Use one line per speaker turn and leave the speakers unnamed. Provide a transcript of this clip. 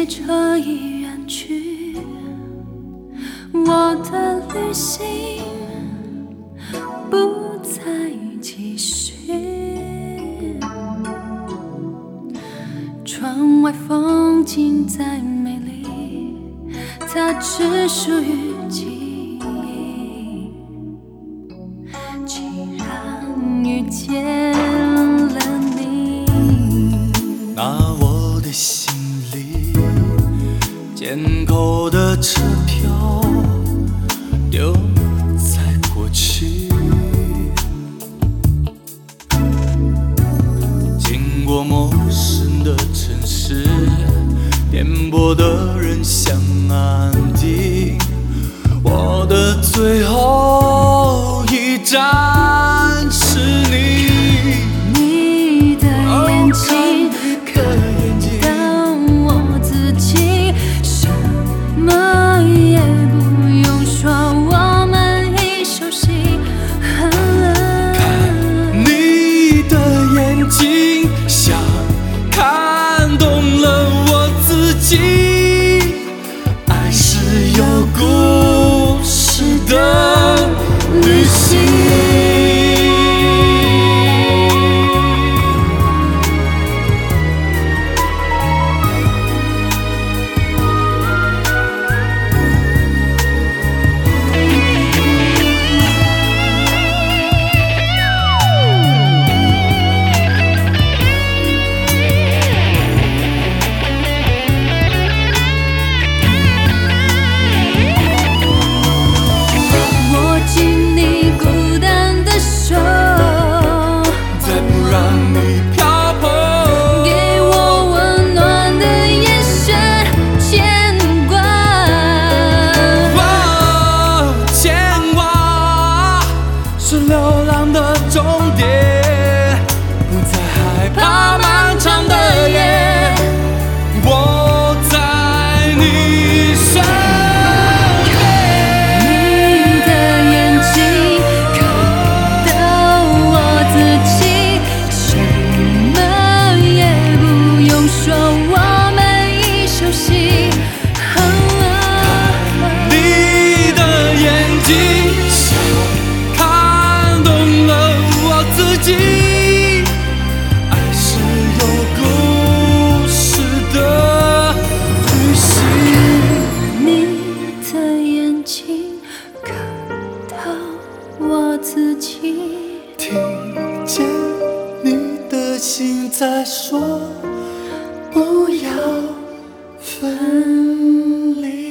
汽车已远去，我的旅行不再继续。窗外风景再美丽，它只属于记忆。既然遇见了你，
拿我的行李，捡够的车票丢在过去，经过陌生的城市，颠簸的人像安定，我的最后一站是你。
你的眼睛看到我自己，什么也不用说，我们已熟悉。
你的眼睛像看懂了我自己，爱是有故事的旅行。流浪的终点，不再害怕漫长的夜，我在你身边。
你的眼睛看到我自己，什么也不用说，我们已熟悉。
你的眼睛爱是有故事的旅行。
你的眼睛看到我自己，
听见你的心在说不要分离。